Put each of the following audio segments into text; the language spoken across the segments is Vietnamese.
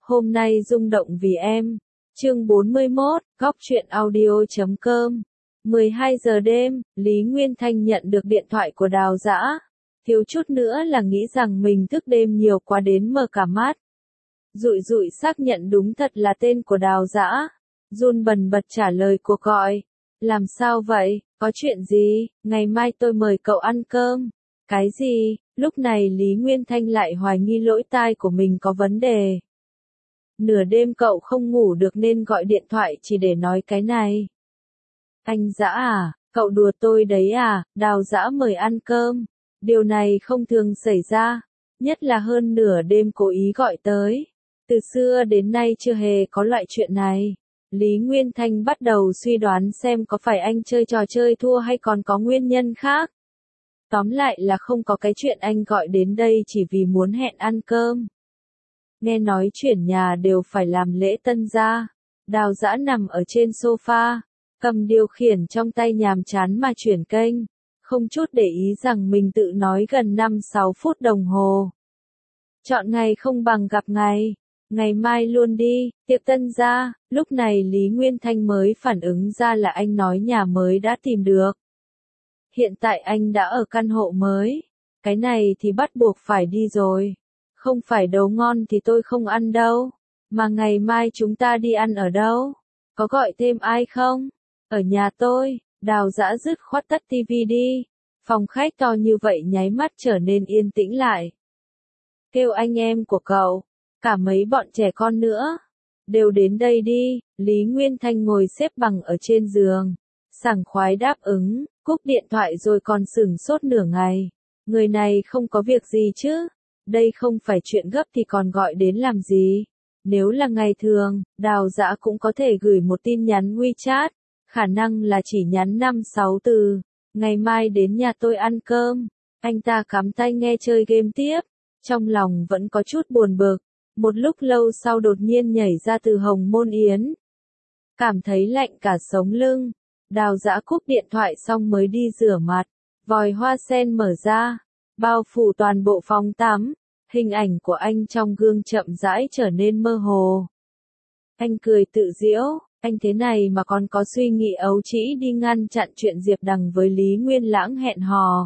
Hôm nay rung động vì em. Chương 41, góc truyện audio.com. 12 giờ đêm, Lý Nguyên Thanh nhận được điện thoại của Đào Dã. Thiếu chút nữa là nghĩ rằng mình thức đêm nhiều quá đến mờ cả mắt. Dụi dụi xác nhận đúng thật là tên của Đào Dã. Run bần bật trả lời cuộc gọi. Làm sao vậy, có chuyện gì, ngày mai tôi mời cậu ăn cơm. Cái gì, lúc này Lý Nguyên Thanh lại hoài nghi lỗ tai của mình có vấn đề. Nửa đêm cậu không ngủ được nên gọi điện thoại chỉ để nói cái này. Anh Dã à, cậu đùa tôi đấy à, Đào Dã mời ăn cơm. Điều này không thường xảy ra, nhất là hơn nửa đêm cố ý gọi tới. Từ xưa đến nay chưa hề có loại chuyện này. Lý Nguyên Thanh bắt đầu suy đoán xem có phải anh chơi trò chơi thua hay còn có nguyên nhân khác. Tóm lại là không có cái chuyện anh gọi đến đây chỉ vì muốn hẹn ăn cơm. Nghe nói chuyển nhà đều phải làm lễ tân gia. Đào Dã nằm ở trên sofa, cầm điều khiển trong tay nhàm chán mà chuyển kênh, không chút để ý rằng mình tự nói gần 5-6 phút đồng hồ. Chọn ngày không bằng gặp ngày, ngày mai luôn đi, tiệc tân gia. Lúc này Lý Nguyên Thanh mới phản ứng ra là anh nói nhà mới đã tìm được. Hiện tại anh đã ở căn hộ mới, cái này thì bắt buộc phải đi rồi. Không phải đấu ngon thì tôi không ăn đâu. Mà ngày mai chúng ta đi ăn ở đâu? Có gọi thêm ai không? Ở nhà tôi. Đào Dã dứt khoát tắt tivi đi. Phòng khách to như vậy nháy mắt trở nên yên tĩnh lại. Kêu anh em của cậu, cả mấy bọn trẻ con nữa, đều đến đây đi. Lý Nguyên Thanh ngồi xếp bằng ở trên giường, sảng khoái đáp ứng, cúp điện thoại rồi còn sửng sốt nửa ngày. Người này không có việc gì chứ? Đây không phải chuyện gấp thì còn gọi đến làm gì? Nếu là ngày thường, Đào Dã cũng có thể gửi một tin nhắn WeChat, khả năng là chỉ nhắn 5-6 từ. Ngày mai đến nhà tôi ăn cơm. Anh ta cắm tai nghe chơi game tiếp, trong lòng vẫn có chút buồn bực. Một lúc lâu sau đột nhiên nhảy ra từ Hồng Môn Yến. Cảm thấy lạnh cả sống lưng. Đào Dã cúp điện thoại xong mới đi rửa mặt. Vòi hoa sen mở ra, bao phủ toàn bộ phòng tắm. Hình ảnh của anh trong gương chậm rãi trở nên mơ hồ. Anh cười tự giễu, anh thế này mà còn có suy nghĩ ấu trĩ đi ngăn chặn chuyện Diệp Đằng với Lý Nguyên Lãng hẹn hò.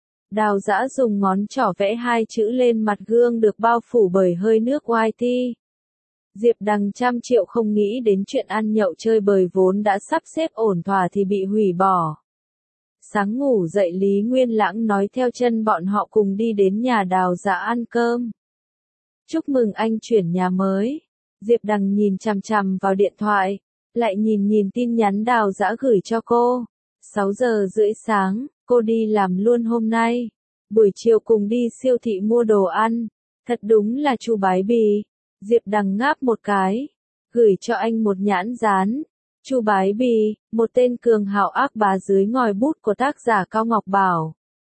Đào Dã dùng ngón trỏ vẽ hai chữ lên mặt gương được bao phủ bởi hơi nước white tea. Diệp Đằng trăm triệu không nghĩ đến chuyện ăn nhậu chơi bời vốn đã sắp xếp ổn thỏa thì bị hủy bỏ. Sáng ngủ dậy Lý Nguyên Lãng nói theo chân bọn họ cùng đi đến nhà Đào Dã ăn cơm. Chúc mừng anh chuyển nhà mới. Diệp Đằng nhìn chằm chằm vào điện thoại, lại nhìn tin nhắn Đào Dã gửi cho cô. 6 giờ rưỡi sáng, cô đi làm luôn hôm nay. Buổi chiều cùng đi siêu thị mua đồ ăn. Thật đúng là chu bái bì. Diệp Đằng ngáp một cái, gửi cho anh một nhãn dán. Chu Bái Bì, một tên cường hào ác bá dưới ngòi bút của tác giả Cao Ngọc Bảo.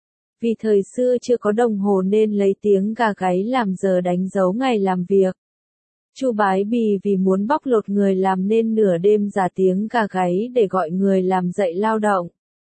Vì thời xưa chưa có đồng hồ nên lấy tiếng gà gáy làm giờ đánh dấu ngày làm việc. Chu Bái Bì vì muốn bóc lột người làm nên nửa đêm giả tiếng gà gáy để gọi người làm dậy lao động.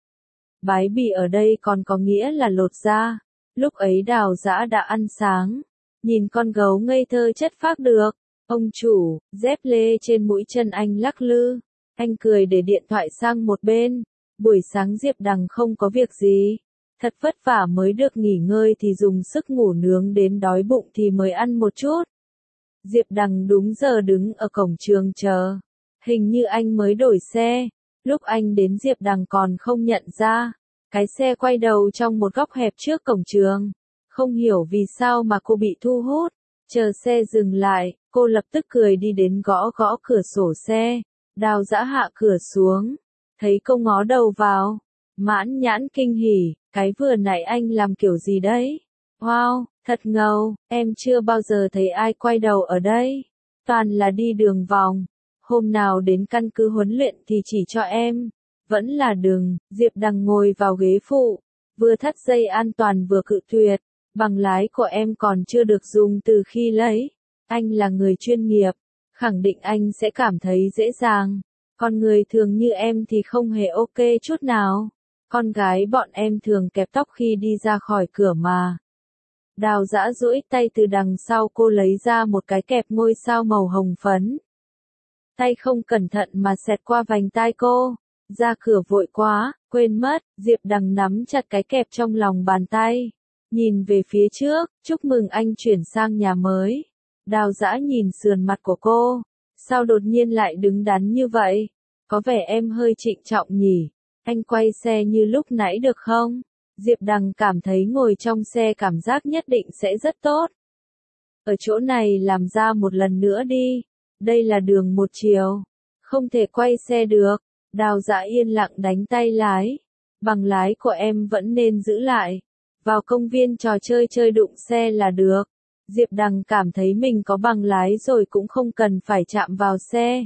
Bái Bì ở đây còn có nghĩa là lột da. Lúc ấy Đào Dã đã ăn sáng, nhìn con gấu ngây thơ chất phác được. Ông chủ, dép lê trên mũi chân anh lắc lư. Anh cười để điện thoại sang một bên. Buổi sáng Diệp Đằng không có việc gì. Thật vất vả mới được nghỉ ngơi thì dùng sức ngủ nướng đến đói bụng thì mới ăn một chút. Diệp Đằng đúng giờ đứng ở cổng trường chờ. Hình như anh mới đổi xe. Lúc anh đến Diệp Đằng còn không nhận ra. Cái xe quay đầu trong một góc hẹp trước cổng trường. Không hiểu vì sao mà cô bị thu hút. Chờ xe dừng lại, cô lập tức cười đi đến gõ gõ cửa sổ xe. Đào Dã hạ cửa xuống, thấy cô ngó đầu vào, mãn nhãn kinh hỉ, cái vừa nãy anh làm kiểu gì đấy? Wow, thật ngầu, em chưa bao giờ thấy ai quay đầu ở đây, toàn là đi đường vòng. Hôm nào đến căn cứ huấn luyện thì chỉ cho em. Vẫn là đừng. Diệp Đằng ngồi vào ghế phụ, vừa thắt dây an toàn vừa cự tuyệt. Bằng lái của em còn chưa được dùng từ khi lấy. Anh là người chuyên nghiệp, khẳng định anh sẽ cảm thấy dễ dàng. Con người thường như em thì không hề ok chút nào. Con gái bọn em thường kẹp tóc khi đi ra khỏi cửa mà. Đào Dã duỗi tay từ đằng sau cô lấy ra một cái kẹp ngôi sao màu hồng phấn. Tay không cẩn thận mà xẹt qua vành tai cô. Ra cửa vội quá, quên mất, Diệp Đằng nắm chặt cái kẹp trong lòng bàn tay. Nhìn về phía trước, chúc mừng anh chuyển sang nhà mới. Đào Dã nhìn sườn mặt của cô. Sao đột nhiên lại đứng đắn như vậy? Có vẻ em hơi trịnh trọng nhỉ? Anh quay xe như lúc nãy được không? Diệp Đằng cảm thấy ngồi trong xe cảm giác nhất định sẽ rất tốt. Ở chỗ này làm ra một lần nữa đi. Đây là đường một chiều. Không thể quay xe được. Đào Dã yên lặng đánh tay lái. Bằng lái của em vẫn nên giữ lại. Vào công viên trò chơi chơi đụng xe là được. Diệp Đằng cảm thấy mình có bằng lái rồi cũng không cần phải chạm vào xe.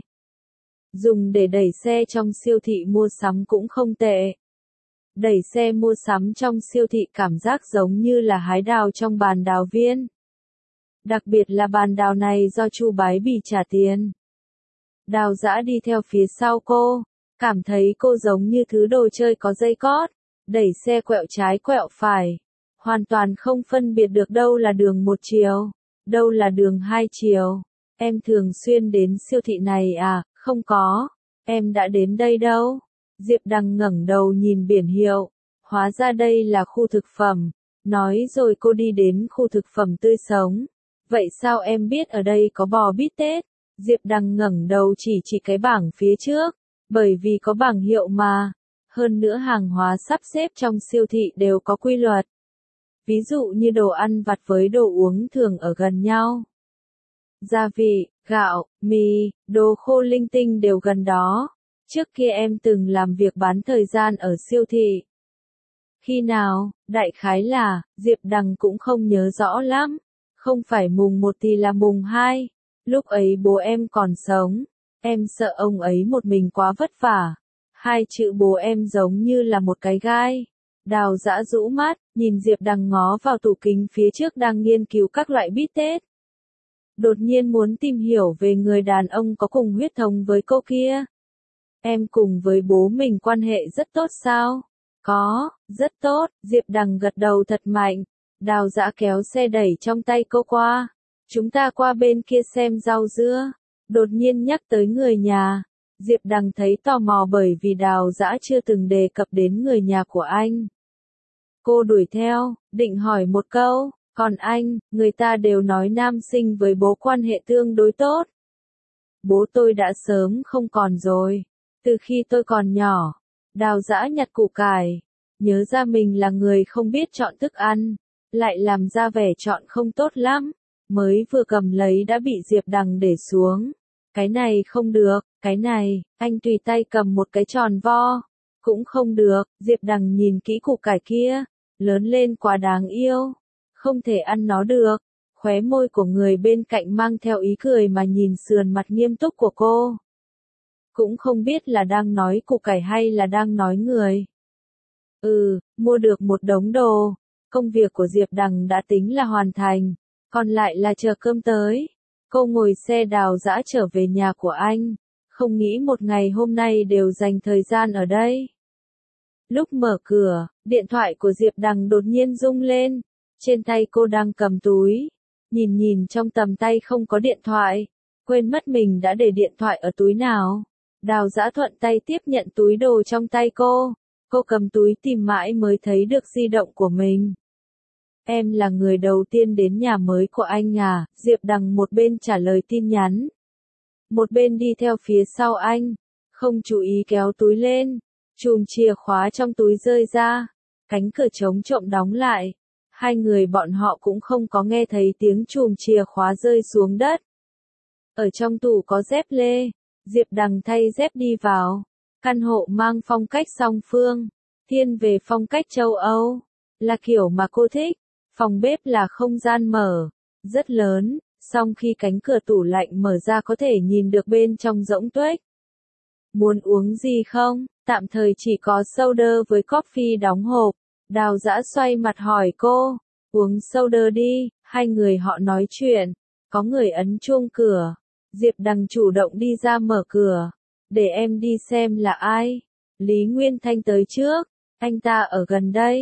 Dùng để đẩy xe trong siêu thị mua sắm cũng không tệ. Đẩy xe mua sắm trong siêu thị cảm giác giống như là hái đào trong bàn đào viên. Đặc biệt là bàn đào này do Chu Bái Bì trả tiền. Đào Dã đi theo phía sau cô, cảm thấy cô giống như thứ đồ chơi có dây cót, đẩy xe quẹo trái quẹo phải. Hoàn toàn không phân biệt được đâu là đường một chiều, đâu là đường hai chiều. Em thường xuyên đến siêu thị này à? Không có, em đã đến đây đâu. Diệp Đằng ngẩng đầu nhìn biển hiệu, hóa ra đây là khu thực phẩm. Nói rồi cô đi đến khu thực phẩm tươi sống. Vậy sao em biết ở đây có bò bít tết? Diệp Đằng ngẩng đầu chỉ cái bảng phía trước, bởi vì có bảng hiệu mà. Hơn nữa hàng hóa sắp xếp trong siêu thị đều có quy luật. Ví dụ như đồ ăn vặt với đồ uống thường ở gần nhau. Gia vị, gạo, mì, đồ khô linh tinh đều gần đó. Trước kia em từng làm việc bán thời gian ở siêu thị. Khi nào, đại khái là, Diệp Đằng cũng không nhớ rõ lắm. Không phải mùng 1 thì là mùng 2. Lúc ấy bố em còn sống. Em sợ ông ấy một mình quá vất vả. Hai chữ bố em giống như là một cái gai. Đào Dã rũ mắt, nhìn Diệp Đằng ngó vào tủ kính phía trước đang nghiên cứu các loại bít tết. Đột nhiên muốn tìm hiểu về người đàn ông có cùng huyết thống với cô kia. Em cùng với bố mình quan hệ rất tốt sao? Có, rất tốt. Diệp Đằng gật đầu thật mạnh. Đào Dã kéo xe đẩy trong tay cô qua. Chúng ta qua bên kia xem rau dưa. Đột nhiên nhắc tới người nhà. Diệp Đằng thấy tò mò bởi vì Đào Dã chưa từng đề cập đến người nhà của anh. Cô đuổi theo, định hỏi một câu, còn anh, người ta đều nói nam sinh với bố quan hệ tương đối tốt. Bố tôi đã sớm không còn rồi, từ khi tôi còn nhỏ. Đào Dã nhặt củ cải, nhớ ra mình là người không biết chọn thức ăn, lại làm ra vẻ chọn không tốt lắm, mới vừa cầm lấy đã bị Diệp Đằng để xuống. Cái này không được, cái này, anh tùy tay cầm một cái tròn vo. Cũng không được, Diệp Đằng nhìn kỹ củ cải kia, lớn lên quá đáng yêu, không thể ăn nó được. Khóe môi của người bên cạnh mang theo ý cười mà nhìn sườn mặt nghiêm túc của cô. Cũng không biết là đang nói củ cải hay là đang nói người. Mua được một đống đồ, công việc của Diệp Đằng đã tính là hoàn thành, còn lại là chờ cơm tới. Cô ngồi xe Đào Dã trở về nhà của anh, không nghĩ một ngày hôm nay đều dành thời gian ở đây. Lúc mở cửa, điện thoại của Diệp Đằng đột nhiên rung lên, trên tay cô đang cầm túi, nhìn trong tầm tay không có điện thoại, quên mất mình đã để điện thoại ở túi nào. Đào Dã thuận tay tiếp nhận túi đồ trong tay cô cầm túi tìm mãi mới thấy được di động của mình. Em là người đầu tiên đến nhà mới của anh à? Diệp Đằng một bên trả lời tin nhắn, một bên đi theo phía sau anh, không chú ý kéo túi lên, chùm chìa khóa trong túi rơi ra, cánh cửa trống trộm đóng lại. Hai người bọn họ cũng không có nghe thấy tiếng chùm chìa khóa rơi xuống đất. Ở trong tủ có dép lê, Diệp Đằng thay dép đi vào. Căn hộ mang phong cách song phương, thiên về phong cách châu Âu, là kiểu mà cô thích. Phòng bếp là không gian mở, rất lớn, song khi cánh cửa tủ lạnh mở ra có thể nhìn được bên trong rỗng tuếch. Muốn uống gì không? Tạm thời chỉ có soda với coffee đóng hộp. Đào Dã xoay mặt hỏi cô, uống soda đi. Hai người họ nói chuyện, có người ấn chuông cửa. Diệp Đằng chủ động đi ra mở cửa. Để em đi xem là ai. Lý Nguyên Thanh tới trước, anh ta ở gần đây.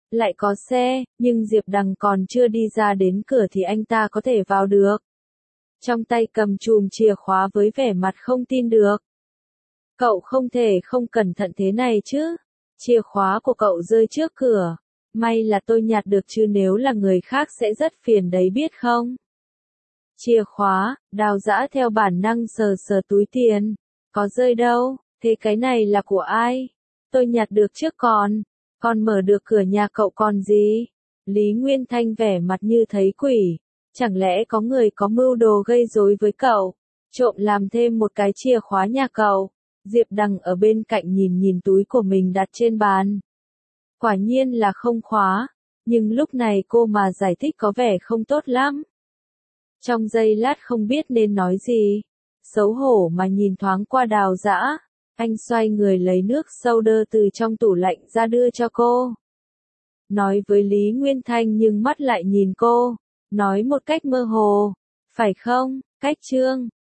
Lại có xe, nhưng Diệp Đằng còn chưa đi ra đến cửa thì anh ta có thể vào được. Trong tay cầm chùm chìa khóa với vẻ mặt không tin được. Cậu không thể không cẩn thận thế này chứ. Chìa khóa của cậu rơi trước cửa. May là tôi nhặt được chứ nếu là người khác sẽ rất phiền đấy biết không? Chìa khóa, Đào Dã theo bản năng sờ sờ túi tiền. Có rơi đâu, thế cái này là của ai? Tôi nhặt được trước còn mở được cửa nhà cậu còn gì? Lý Nguyên Thanh vẻ mặt như thấy quỷ. Chẳng lẽ có người có mưu đồ gây rối với cậu? Trộm làm thêm một cái chìa khóa nhà cậu? Diệp Đằng ở bên cạnh nhìn túi của mình đặt trên bàn. Quả nhiên là không khóa, nhưng lúc này cô mà giải thích có vẻ không tốt lắm. Trong giây lát không biết nên nói gì, xấu hổ mà nhìn thoáng qua Đào Dã, anh xoay người lấy nước soda từ trong tủ lạnh ra đưa cho cô. Nói với Lý Nguyên Thanh nhưng mắt lại nhìn cô, nói một cách mơ hồ, phải không, Cách Trương?